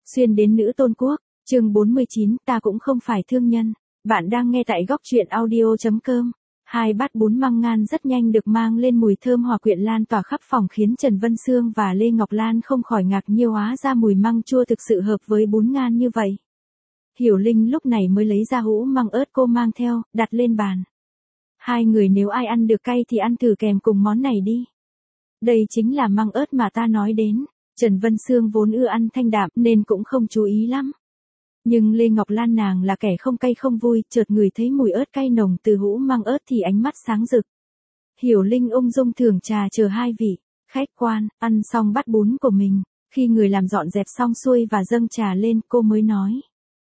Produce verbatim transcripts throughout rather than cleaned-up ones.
Xuyên đến nữ tôn quốc, chương bốn mươi chín, ta cũng không phải thương nhân. Bạn đang nghe tại góc truyện audio.com. Hai bát bún măng ngan rất nhanh được mang lên, mùi thơm hòa quyện lan tỏa khắp phòng khiến Trần Vân Sương và Lê Ngọc Lan không khỏi ngạc nhiên, hóa ra mùi măng chua thực sự hợp với bún ngan như vậy. Hiểu Linh lúc này mới lấy ra hũ măng ớt cô mang theo, đặt lên bàn. Hai người nếu ai ăn được cay thì ăn thử kèm cùng món này đi. Đây chính là măng ớt mà ta nói đến. Trần Vân Sương vốn ưa ăn thanh đạm nên cũng không chú ý lắm. Nhưng Lê Ngọc Lan nàng là kẻ không cay không vui, chợt ngửi thấy mùi ớt cay nồng từ hũ măng ớt thì ánh mắt sáng rực. Hiểu Linh ung dung thưởng trà chờ hai vị khách quan ăn xong bát bún của mình, khi người làm dọn dẹp xong xuôi và dâng trà lên, cô mới nói: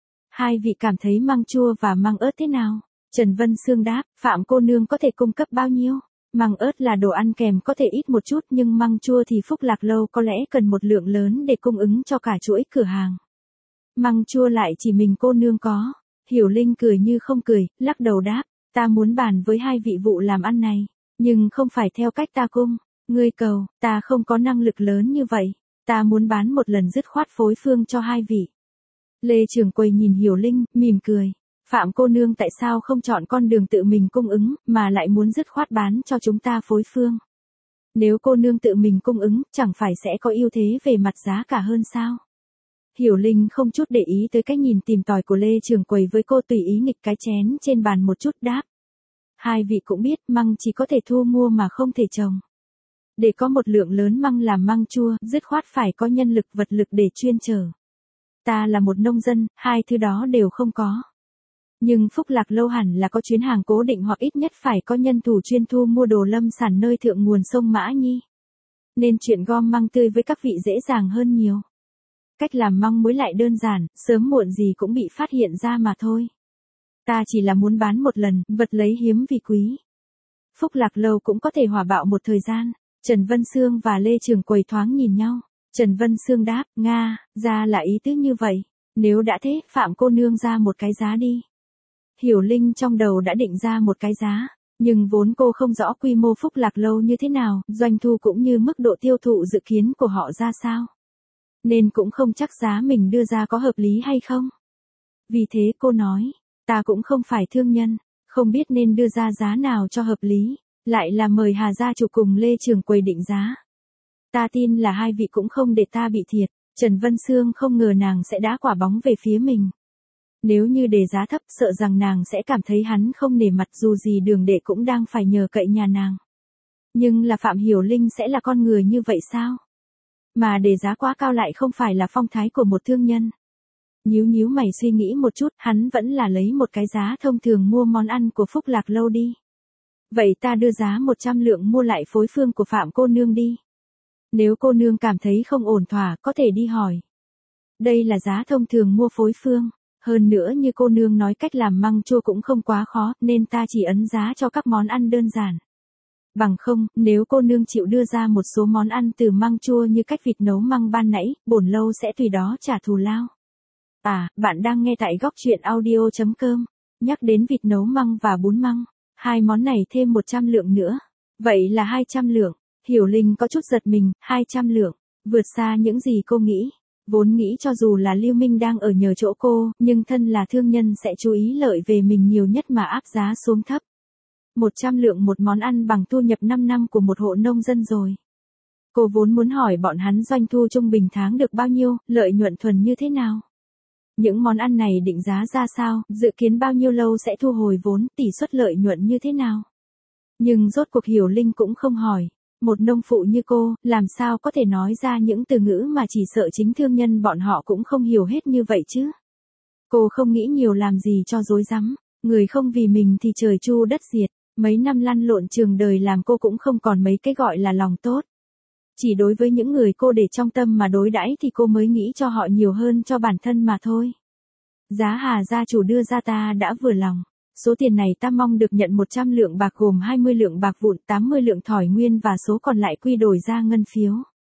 hai vị cảm thấy măng chua và măng ớt thế nào? Trần Vân Sương đáp: Phạm cô nương có thể cung cấp bao nhiêu? Măng ớt là đồ ăn kèm có thể ít một chút, nhưng măng chua thì Phúc Lạc Lâu có lẽ cần một lượng lớn để cung ứng cho cả chuỗi cửa hàng. Măng chua lại chỉ mình cô nương có. Hiểu Linh cười như không cười, lắc đầu đáp: ta muốn bàn với hai vị vụ làm ăn này, nhưng không phải theo cách ta cung. Ngươi cầu, ta không có năng lực lớn như vậy. Ta muốn bán một lần dứt khoát phối phương cho hai vị. Lê Trường Quầy nhìn Hiểu Linh, mỉm cười. Phạm cô nương tại sao không chọn con đường tự mình cung ứng, mà lại muốn dứt khoát bán cho chúng ta phối phương? Nếu cô nương tự mình cung ứng, chẳng phải sẽ có ưu thế về mặt giá cả hơn sao? Hiểu Linh không chút để ý tới cái nhìn tìm tòi của Lê Trường Quầy với cô, tùy ý nghịch cái chén trên bàn một chút đáp: hai vị cũng biết măng chỉ có thể thu mua mà không thể trồng. Để có một lượng lớn măng làm măng chua, dứt khoát phải có nhân lực vật lực để chuyên chở. Ta là một nông dân, hai thứ đó đều không có. Nhưng Phúc Lạc Lâu hẳn là có chuyến hàng cố định, hoặc ít nhất phải có nhân thủ chuyên thu mua đồ lâm sản nơi thượng nguồn sông Mã Nhi. Nên chuyện gom măng tươi với các vị dễ dàng hơn nhiều. Cách làm măng muối lại đơn giản, sớm muộn gì cũng bị phát hiện ra mà thôi. Ta chỉ là muốn bán một lần, vật lấy hiếm vì quý. Phúc Lạc Lâu cũng có thể hỏa bạo một thời gian. Trần Vân Sương và Lê Trường Quầy thoáng nhìn nhau. Trần Vân Sương đáp: Nga, ra là ý tứ như vậy. Nếu đã thế, Phạm cô nương ra một cái giá đi. Hiểu Linh trong đầu đã định ra một cái giá, nhưng vốn cô không rõ quy mô Phúc Lạc Lâu như thế nào, doanh thu cũng như mức độ tiêu thụ dự kiến của họ ra sao. Nên cũng không chắc giá mình đưa ra có hợp lý hay không. Vì thế cô nói: ta cũng không phải thương nhân, không biết nên đưa ra giá nào cho hợp lý, lại là mời Hà gia chủ cùng Lê Trường Quầy định giá. Ta tin là hai vị cũng không để ta bị thiệt. Trần Vân Sương không ngờ nàng sẽ đá quả bóng về phía mình. Nếu như đề giá thấp, sợ rằng nàng sẽ cảm thấy hắn không nể mặt, dù gì Đường Đệ cũng đang phải nhờ cậy nhà nàng. Nhưng là Phạm Hiểu Linh sẽ là con người như vậy sao? Mà đề giá quá cao lại không phải là phong thái của một thương nhân. Nhíu nhíu mày suy nghĩ một chút, hắn vẫn là lấy một cái giá thông thường mua món ăn của Phúc Lạc Lâu đi. Vậy ta đưa giá một trăm lượng mua lại phối phương của Phạm cô nương đi. Nếu cô nương cảm thấy không ổn thỏa, có thể đi hỏi. Đây là giá thông thường mua phối phương. Hơn nữa như cô nương nói, cách làm măng chua cũng không quá khó, nên ta chỉ ấn giá cho các món ăn đơn giản. Bằng không, nếu cô nương chịu đưa ra một số món ăn từ măng chua như cách vịt nấu măng ban nãy, bổn lâu sẽ tùy đó trả thù lao. À, bạn đang nghe tại góc truyện audio.com. Nhắc đến vịt nấu măng và bún măng, hai món này thêm một trăm lượng nữa. Vậy là hai trăm lượng. Hiểu Linh có chút giật mình, hai trăm lượng, vượt xa những gì cô nghĩ. Vốn nghĩ cho dù là Lưu Minh đang ở nhờ chỗ cô, nhưng thân là thương nhân sẽ chú ý lợi về mình nhiều nhất mà áp giá xuống thấp. một trăm lượng một món ăn bằng thu nhập năm năm của một hộ nông dân rồi. Cô vốn muốn hỏi bọn hắn doanh thu trung bình tháng được bao nhiêu, lợi nhuận thuần như thế nào. Những món ăn này định giá ra sao, dự kiến bao nhiêu lâu sẽ thu hồi vốn, tỷ suất lợi nhuận như thế nào. Nhưng rốt cuộc Hiểu Linh cũng không hỏi. Một nông phụ như cô, làm sao có thể nói ra những từ ngữ mà chỉ sợ chính thương nhân bọn họ cũng không hiểu hết như vậy chứ. Cô không nghĩ nhiều làm gì cho rối rắm. Người không vì mình thì trời chu đất diệt. Mấy năm lăn lộn trường đời làm cô cũng không còn mấy cái gọi là lòng tốt. Chỉ đối với những người cô để trong tâm mà đối đãi thì cô mới nghĩ cho họ nhiều hơn cho bản thân mà thôi. Giá Hà gia chủ đưa ra ta đã vừa lòng. Số tiền này ta mong được nhận một trăm lượng bạc, gồm hai mươi lượng bạc vụn, tám mươi lượng thỏi nguyên và số còn lại quy đổi ra ngân phiếu.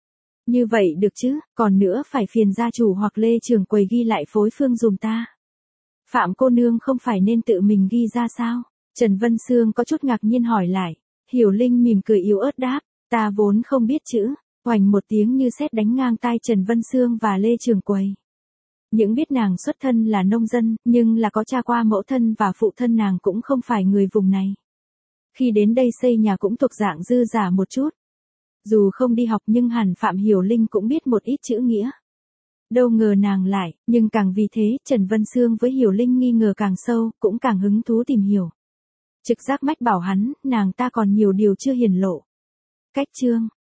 Như vậy được chứ, còn nữa phải phiền gia chủ hoặc Lê Trường Quầy ghi lại phối phương dùm ta. Phạm cô nương không phải nên tự mình ghi ra sao? Trần Vân Sương có chút ngạc nhiên hỏi lại. Hiểu Linh mỉm cười yếu ớt đáp: ta vốn không biết chữ. Oành một tiếng như sét đánh ngang tai Trần Vân Sương và Lê Trường Quầy. Những biết nàng xuất thân là nông dân, nhưng là có cha qua mẫu thân và phụ thân nàng cũng không phải người vùng này. Khi đến đây xây nhà cũng thuộc dạng dư giả một chút. Dù không đi học nhưng hẳn Phạm Hiểu Linh cũng biết một ít chữ nghĩa. Đâu ngờ nàng lại, nhưng càng vì thế, Trần Vân Sương với Hiểu Linh nghi ngờ càng sâu, cũng càng hứng thú tìm hiểu. Trực giác mách bảo hắn, nàng ta còn nhiều điều chưa hiển lộ. Cách chương